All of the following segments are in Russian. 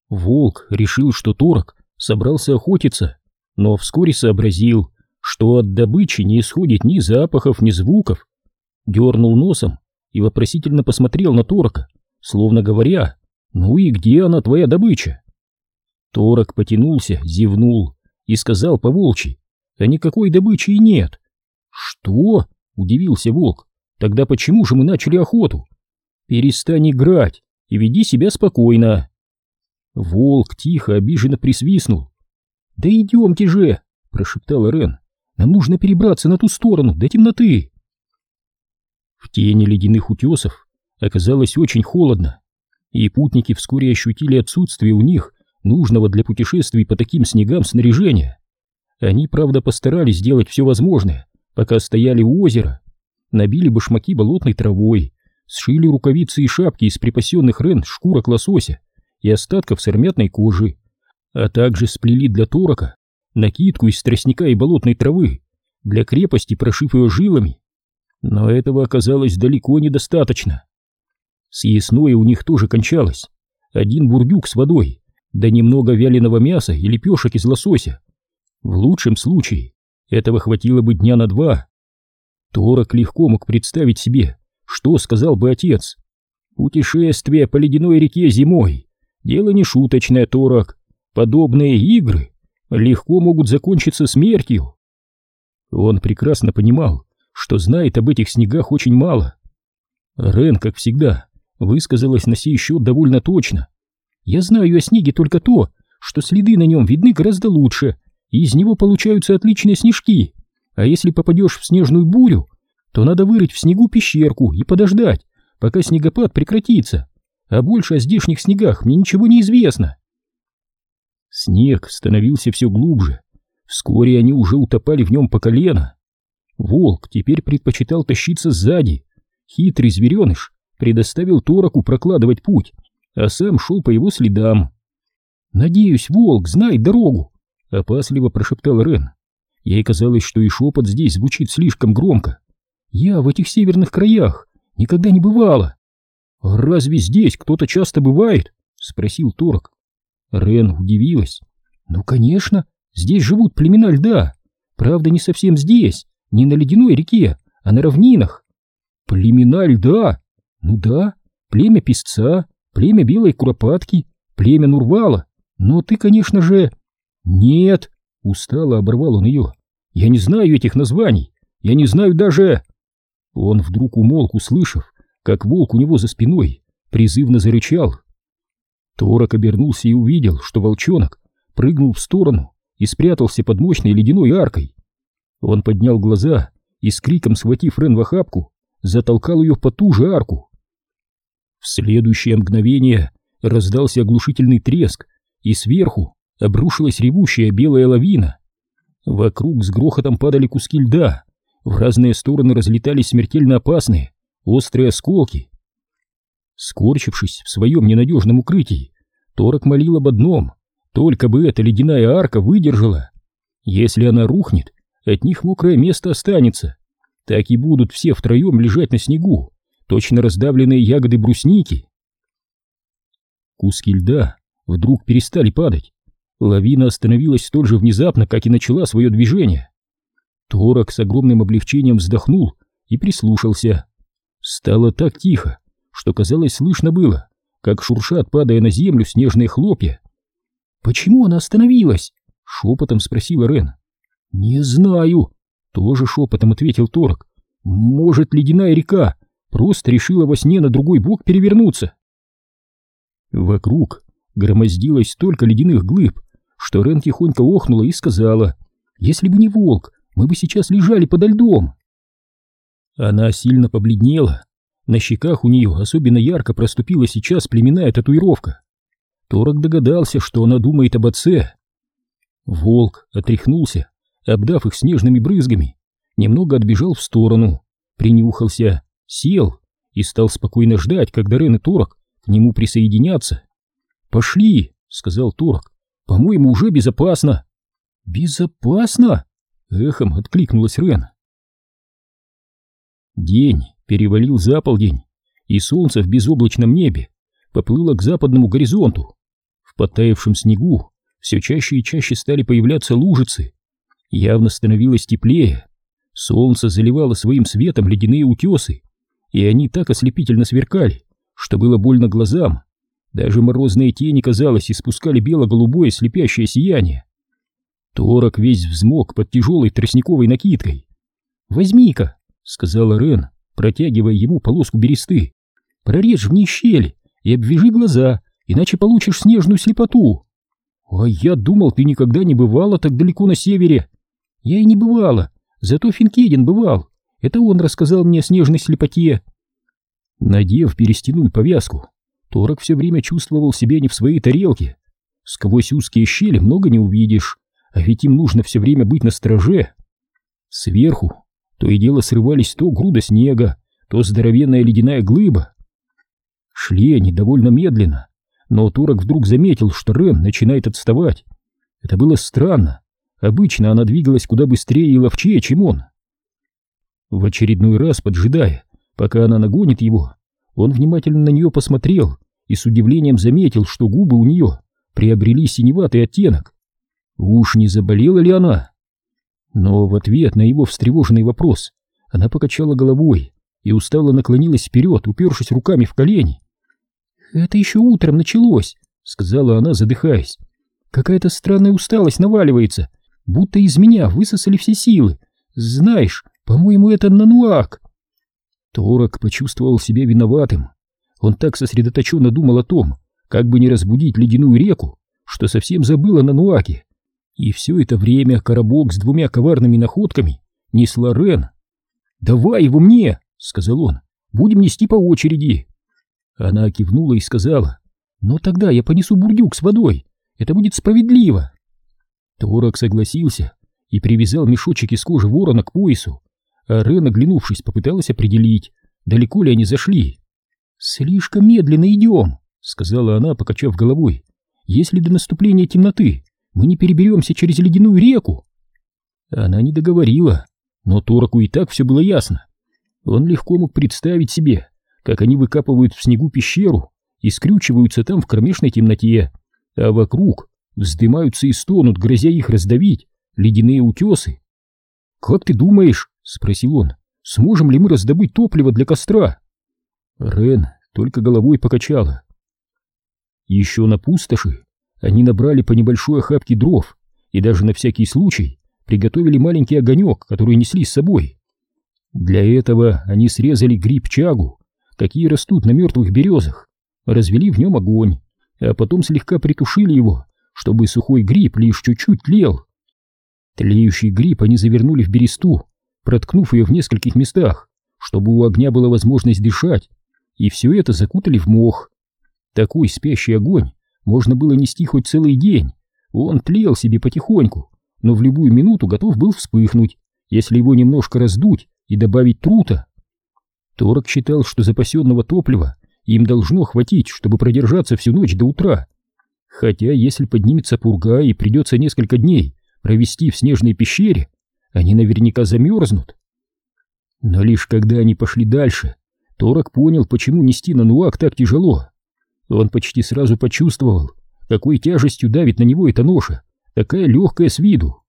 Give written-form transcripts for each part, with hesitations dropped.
Волк решил, что Торок собрался охотиться, но вскоре сообразил, что от добычи не исходит ни запахов, ни звуков. Дернул носом и вопросительно посмотрел на Торока, словно говоря: «Ну и где она, твоя добыча?» Торок потянулся, зевнул и сказал по-волчьи: «А никакой добычи и нет». «Что?» — удивился волк. «Тогда почему же мы начали охоту?» «Перестань играть и веди себя спокойно». Волк тихо, обиженно присвистнул. «Да идемте же!» — прошептал Рен. «Нам нужно перебраться на ту сторону, до темноты». В тени ледяных утесов оказалось очень холодно, и путники вскоре ощутили отсутствие у них нужного для путешествий по таким снегам снаряжения. Они, правда, постарались сделать все возможное, пока стояли у озера, набили башмаки болотной травой, сшили рукавицы и шапки из припасенных Рен шкурок лосося и остатков сырмятной кожи, а также сплели для Торока накидку из тростника и болотной травы, для крепости прошив ее жилами. Но этого оказалось далеко недостаточно. Съестное у них тоже кончалось. Один бурдюк с водой, да немного вяленого мяса и лепешек из лосося. В лучшем случае этого хватило бы дня на 2. Торок легко мог представить себе, что сказал бы отец. «Путешествие по ледяной реке зимой — дело не шуточное, Торок. Подобные игры легко могут закончиться смертью». Он прекрасно понимал, что знает об этих снегах очень мало. Рен, как всегда, высказалась на сей счет довольно точно. «Я знаю о снеге только то, что следы на нем видны гораздо лучше, и из него получаются отличные снежки. А если попадешь в снежную бурю, то надо вырыть в снегу пещерку и подождать, пока снегопад прекратится. А больше о здешних снегах мне ничего не известно». Снег становился все глубже. Вскоре они уже утопали в нем по колено. Волк теперь предпочитал тащиться сзади. Хитрый звереныш предоставил Тороку прокладывать путь, а сам шел по его следам. «Надеюсь, волк знает дорогу», — опасливо прошептал Рен. Ей казалось, что и шепот здесь звучит слишком громко. «Я в этих северных краях никогда не бывала». «Разве здесь кто-то часто бывает?» — спросил Торок. Рен удивилась. «Ну, конечно, здесь живут племена льда. Правда, не совсем здесь, не на ледяной реке, а на равнинах». «Племена льда? Ну да, племя Песца, племя Белой Куропатки, племя Нурвала. Но ты, конечно же...» «Нет», — устало оборвал он ее. «Я не знаю этих названий. Я не знаю даже...» Он вдруг умолк, услышав, как волк у него за спиной призывно зарычал. Торок обернулся и увидел, что волчонок прыгнул в сторону и спрятался под мощной ледяной аркой. Он поднял глаза и, с криком схватив Рен в охапку, затолкал ее под ту же арку. В следующее мгновение раздался оглушительный треск, и сверху обрушилась ревущая белая лавина. Вокруг с грохотом падали куски льда, в разные стороны разлетались смертельно опасные острые осколки. Скорчившись в своем ненадежном укрытии, Торок молил об одном: только бы эта ледяная арка выдержала. Если она рухнет, от них мокрое место останется. Так и будут все втроем лежать на снегу, точно раздавленные ягоды брусники. Куски льда вдруг перестали падать. Лавина остановилась столь же внезапно, как и начала свое движение. Торок с огромным облегчением вздохнул и прислушался. Стало так тихо, что, казалось, слышно было, как шуршат, падая на землю, снежные хлопья. «Почему она остановилась?» — шепотом спросила Рен. «Не знаю», — тоже шепотом ответил Торок. «Может, ледяная река просто решила во сне на другой бок перевернуться?» Вокруг громоздилось столько ледяных глыб, что Рен тихонько охнула и сказала: «Если бы не волк, мы бы сейчас лежали подо льдом». Она сильно побледнела. На щеках у нее особенно ярко проступила сейчас племенная татуировка. Торок догадался, что она думает об отце. Волк отряхнулся, обдав их снежными брызгами, немного отбежал в сторону, принюхался, сел и стал спокойно ждать, когда Рен и Торок к нему присоединятся. «Пошли», — сказал Торок, — «по-моему, уже безопасно». «Безопасно?» — эхом откликнулась Рен. День перевалил за полдень, и солнце в безоблачном небе поплыло к западному горизонту. подтаявшем снегу все чаще и чаще стали появляться лужицы. Явно становилось теплее. Солнце заливало своим светом ледяные утесы, и они так ослепительно сверкали, что было больно глазам. Даже морозные тени, казалось, испускали бело-голубое слепящее сияние. Торок весь взмок под тяжелой тростниковой накидкой. «Возьми-ка», — сказала Рен, протягивая ему полоску бересты, — «прорежь в ней щель и обвяжи глаза, иначе получишь снежную слепоту». «А я думал, ты никогда не бывала так далеко на севере». «Я и не бывала, зато Финкеден бывал. Это он рассказал мне о снежной слепоте». Надев берестяную повязку, Торок все время чувствовал себя не в своей тарелке. Сквозь узкие щели много не увидишь, а ведь им нужно все время быть настороже. Сверху то и дело срывались то груда снега, то здоровенная ледяная глыба. Шли они довольно медленно, но Торок вдруг заметил, что Рен начинает отставать. Это было странно. Обычно она двигалась куда быстрее и ловчее, чем он. В очередной раз, поджидая, пока она нагонит его, он внимательно на нее посмотрел и с удивлением заметил, что губы у нее приобрели синеватый оттенок. Уж не заболела ли она? Но в ответ на его встревоженный вопрос она покачала головой и устало наклонилась вперед, упершись руками в колени. «Это еще утром началось», — сказала она, задыхаясь. «Какая-то странная усталость наваливается, будто из меня высосали все силы. Знаешь, по-моему, это нануак». Торок почувствовал себя виноватым. Он так сосредоточенно думал о том, как бы не разбудить ледяную реку, что совсем забыл о нануаке. И все это время коробок с двумя коварными находками несла Рен. «Давай его мне», — сказал он, — «будем нести по очереди». Она кивнула и сказала: «Но тогда я понесу бурдюк с водой, это будет справедливо». Торок согласился и привязал мешочек из кожи ворона к поясу, а Рен, оглянувшись, попыталась определить, далеко ли они зашли. «Слишком медленно идем», — сказала она, покачав головой. «Если до наступления темноты мы не переберемся через ледяную реку». Она не договорила, но Тороку и так все было ясно. Он легко мог представить себе, как они выкапывают в снегу пещеру и скрючиваются там в кромешной темноте, а вокруг вздымаются и стонут, грозя их раздавить, ледяные утесы. «Как ты думаешь, — спросил он, — сможем ли мы раздобыть топливо для костра?» Рен только головой покачала. Еще на пустоши они набрали по небольшой охапке дров и даже на всякий случай приготовили маленький огонек, который несли с собой. Для этого они срезали гриб-чагу, какие растут на мертвых березах, развели в нем огонь, а потом слегка притушили его, чтобы сухой гриб лишь чуть-чуть тлел. Тлеющий гриб они завернули в бересту, проткнув ее в нескольких местах, чтобы у огня была возможность дышать, и все это закутали в мох. Такой спящий огонь можно было нести хоть целый день. Он тлел себе потихоньку, но в любую минуту готов был вспыхнуть, если его немножко раздуть и добавить трута. Торок считал, что запасенного топлива им должно хватить, чтобы продержаться всю ночь до утра. Хотя, если поднимется пурга и придется несколько дней провести в снежной пещере, они наверняка замерзнут. Но лишь когда они пошли дальше, Торок понял, почему нести нануак так тяжело. Он почти сразу почувствовал, какой тяжестью давит на него эта ноша, такая легкая с виду.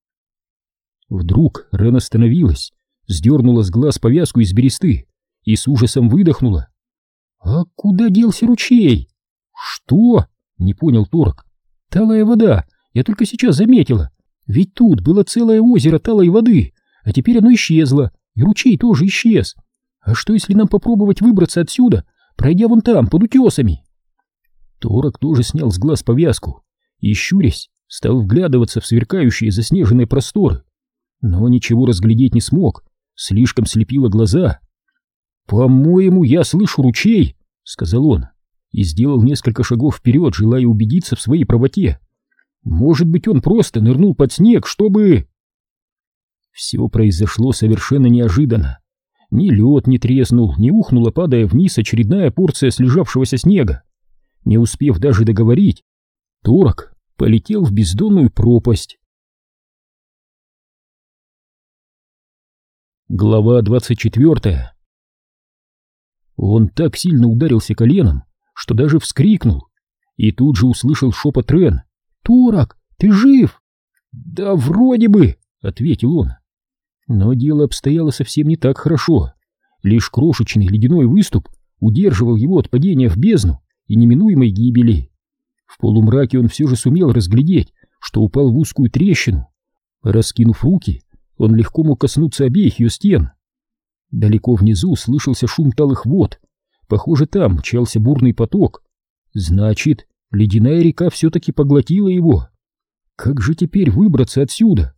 Вдруг Рен остановилась, сдернула с глаз повязку из бересты и с ужасом выдохнула. «А куда делся ручей?» «Что?» — не понял Торок. «Талая вода, я только сейчас заметила. Ведь тут было целое озеро талой воды, а теперь оно исчезло, и ручей тоже исчез. А что, если нам попробовать выбраться отсюда, пройдя вон там, под утесами?» Торок тоже снял с глаз повязку и, щурясь, стал вглядываться в сверкающие заснеженные просторы, но ничего разглядеть не смог, слишком слепило глаза. «По-моему, я слышу ручей», — сказал он, и сделал несколько шагов вперед, желая убедиться в своей правоте. «Может быть, он просто нырнул под снег, чтобы...» Все произошло совершенно неожиданно. Ни лед не треснул, не ухнула, падая вниз, очередная порция слежавшегося снега. Не успев даже договорить, Торок полетел в бездонную пропасть. Глава 24. Он так сильно ударился коленом, что даже вскрикнул. и тут же услышал шепот Рен. «Торок, ты жив?» «Да вроде бы», — ответил он. Но дело обстояло совсем не так хорошо. Лишь крошечный ледяной выступ удерживал его от падения в бездну и неминуемой гибели. В полумраке он все же сумел разглядеть, что упал в узкую трещину. Раскинув руки, он легко мог коснуться обеих ее стен. Далеко внизу слышался шум талых вод. Похоже, там мчался бурный поток. Значит, ледяная река все-таки поглотила его. Как же теперь выбраться отсюда?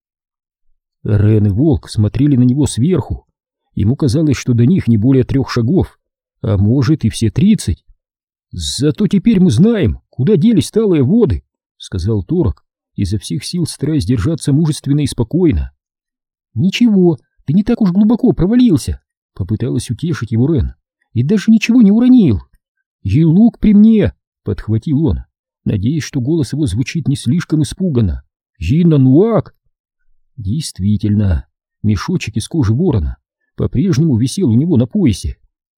Рен и Волк смотрели на него сверху. Ему казалось, что до них не более 3 шагов, а может и все 30. «Зато теперь мы знаем, куда делись талые воды», — сказал Торок, изо всех сил стараясь держаться мужественно и спокойно. «Ничего, ты не так уж глубоко провалился», — попыталась утешить его Рен, — «и даже ничего не уронил». «И лук при мне», — подхватил он, надеясь, что голос его звучит не слишком испуганно. «И нануак». Действительно, мешочек из кожи ворона по-прежнему висел у него на поясе.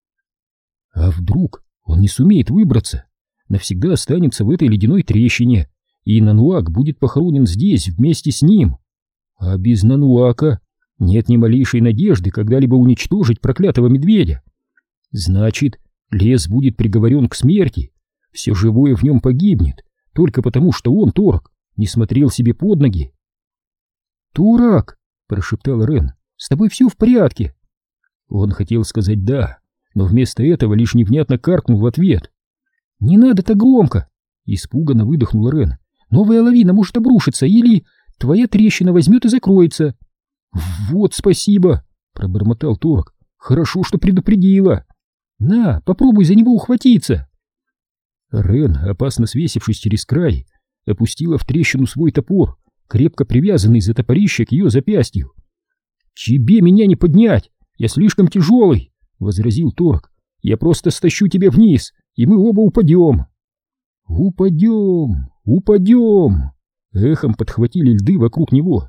А вдруг он не сумеет выбраться, навсегда останется в этой ледяной трещине, и Нануак будет похоронен здесь вместе с ним? А без Нануака нет ни малейшей надежды когда-либо уничтожить проклятого медведя. Значит, лес будет приговорен к смерти, все живое в нем погибнет, только потому что он, Торок, не смотрел себе под ноги. «Турак!» — прошептал Рен. «С тобой все в порядке?» Он хотел сказать «да», но вместо этого лишь невнятно каркнул в ответ. «Не надо так громко!» — испуганно выдохнул Рен. «Новая лавина может обрушиться, или твоя трещина возьмет и закроется». «Вот спасибо!» — пробормотал Торок. «Хорошо, что предупредила. На, попробуй за него ухватиться». Рен, опасно свесившись через край, опустила в трещину свой топор, крепко привязанный за топорище к ее запястью. «Тебе меня не поднять! Я слишком тяжелый!» — возразил Торок. «Я просто стащу тебя вниз, и мы оба упадем!» «Упадем! Упадем!» — эхом подхватили льды вокруг него.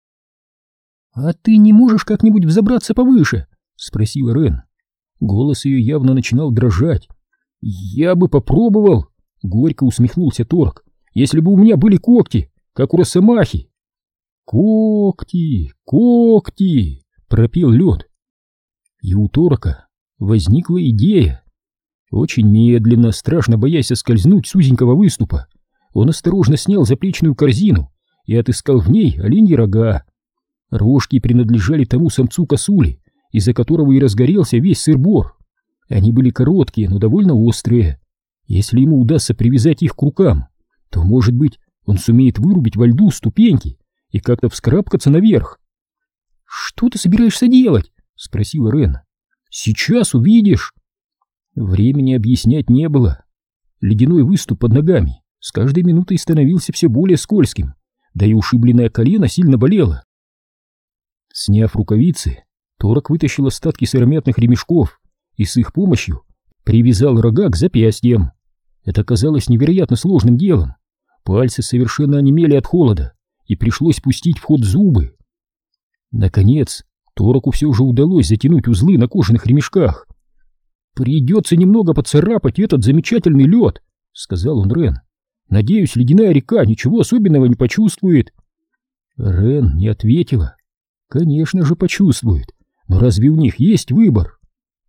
«А ты не можешь как-нибудь взобраться повыше?» — спросила Рен. Голос ее явно начинал дрожать. «Я бы попробовал!» — горько усмехнулся Торок. «Если бы у меня были когти, как у росомахи!» «Когти! Когти!» — пропел лед. И у Торока возникла идея. Очень медленно, страшно боясь соскользнуть с узенького выступа, он осторожно снял заплечную корзину и отыскал в ней оленьи рога. Рожки принадлежали тому самцу косули, из-за которого и разгорелся весь сыр-бор. Они были короткие, но довольно острые. Если ему удастся привязать их к рукам, то, может быть, он сумеет вырубить во льду ступеньки и как-то вскарабкаться наверх. «Что ты собираешься делать?» — спросила Рен. «Сейчас увидишь». Времени объяснять не было. Ледяной выступ под ногами с каждой минутой становился все более скользким, да и ушибленное колено сильно болело. Сняв рукавицы, Торок вытащил остатки сыромятных ремешков и с их помощью привязал рога к запястьям. Это казалось невероятно сложным делом. Пальцы совершенно онемели от холода, и пришлось пустить в ход зубы. Наконец, Тороку все же удалось затянуть узлы на кожаных ремешках. «Придется немного поцарапать этот замечательный лед», — сказал он Рен. «Надеюсь, ледяная река ничего особенного не почувствует». Рен не ответила. «Конечно же почувствует, но разве у них есть выбор?»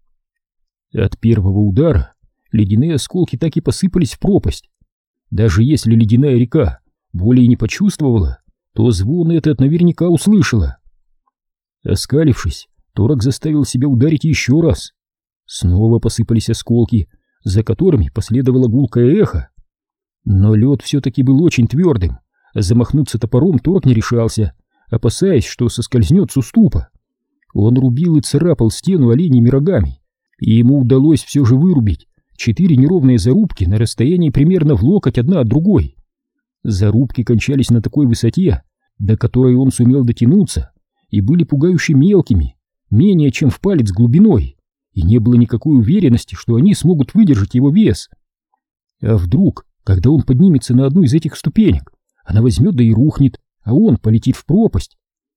От первого удара ледяные осколки так и посыпались в пропасть. Даже если ледяная река боли не почувствовала, то звон этот наверняка услышала. Оскалившись, Торок заставил себя ударить еще раз. Снова посыпались осколки, за которыми последовало гулкое эхо. Но лед все-таки был очень твердым, а замахнуться топором Торок не решался, опасаясь, что соскользнет с уступа. Он рубил и царапал стену оленьими рогами, и ему удалось все же вырубить 4 неровные зарубки на расстоянии примерно в локоть одна от другой. Зарубки кончались на такой высоте, до которой он сумел дотянуться, и были пугающе мелкими, менее чем в палец глубиной, и не было никакой уверенности, что они смогут выдержать его вес. А вдруг, когда он поднимется на одну из этих ступенек, она возьмет да и рухнет, а он полетит в пропасть?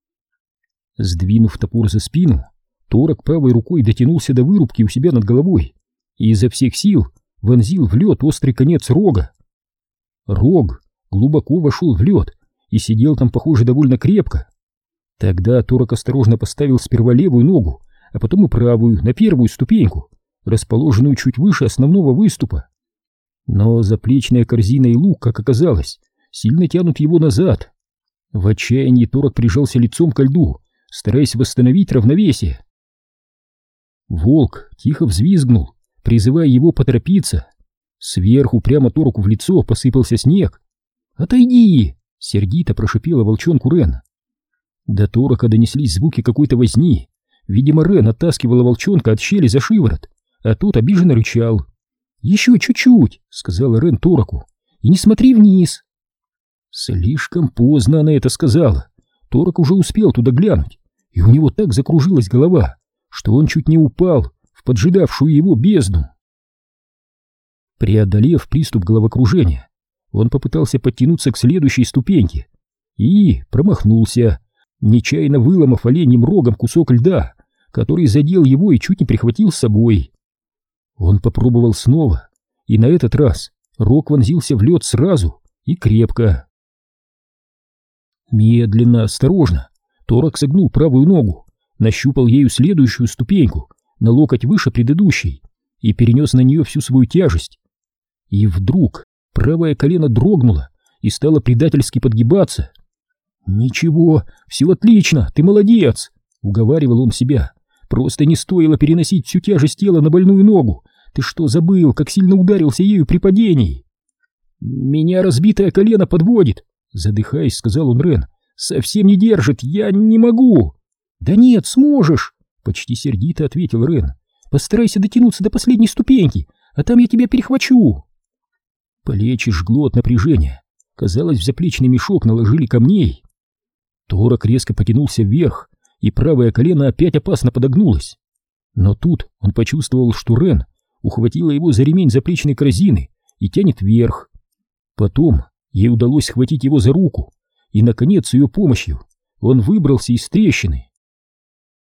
Сдвинув топор за спину, Торок правой рукой дотянулся до вырубки у себя над головой и изо всех сил вонзил в лед острый конец рога. Рог глубоко вошел в лед и сидел там, похоже, довольно крепко. Тогда Торок осторожно поставил сперва левую ногу, а потом и правую на первую ступеньку, расположенную чуть выше основного выступа. Но заплечная корзина и лук, как оказалось, сильно тянут его назад. В отчаянии Торок прижался лицом ко льду, стараясь восстановить равновесие. Волк тихо взвизгнул, призывая его поторопиться. Сверху прямо Тороку в лицо посыпался снег. «Отойди!» — сердито прошипела волчонку Рен. До Торока донеслись звуки какой-то возни. Видимо, Рен оттаскивала волчонка от щели за шиворот, а тот обиженно рычал. «Еще чуть-чуть!» — сказала Рен Тороку. «И не смотри вниз!» Слишком поздно она это сказала. Торок уже успел туда глянуть, и у него так закружилась голова, что он чуть не упал в поджидавшую его бездну. Преодолев приступ головокружения, он попытался подтянуться к следующей ступеньке и промахнулся, нечаянно выломав оленьим рогом кусок льда, который задел его и чуть не прихватил с собой. Он попробовал снова, и на этот раз рог вонзился в лед сразу и крепко. Медленно, осторожно, Торок согнул правую ногу, нащупал ею следующую ступеньку, на локоть выше предыдущей, и перенес на нее всю свою тяжесть. И вдруг правое колено дрогнуло и стало предательски подгибаться. «Ничего, все отлично, ты молодец!» — уговаривал он себя. «Просто не стоило переносить всю тяжесть тела на больную ногу. Ты что, забыл, как сильно ударился ею при падении?» «Меня разбитое колено подводит», — задыхаясь, сказал он Рен. «Совсем не держит, я не могу». «Да нет, сможешь», — почти сердито ответил Рен. «Постарайся дотянуться до последней ступеньки, а там я тебя перехвачу». Плечи жгло от напряжения. Казалось, в заплечный мешок наложили камней. Торок резко потянулся вверх, и правое колено опять опасно подогнулось. Но тут он почувствовал, что Рен ухватила его за ремень заплечной корзины и тянет вверх. Потом ей удалось схватить его за руку, и, наконец, с ее помощью он выбрался из трещины.